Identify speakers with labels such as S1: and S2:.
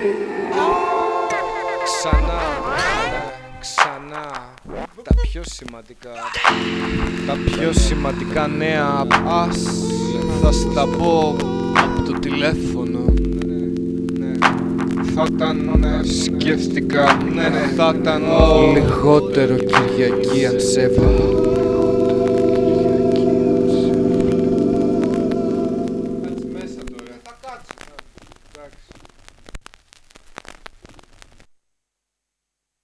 S1: Ξανά τα πιο σημαντικά νέα θα σου τα πω από το τηλέφωνο. Θα ήταν, σκέφτηκα, θα ήταν λιγότερο Κυριακή αν σε έβλεπα.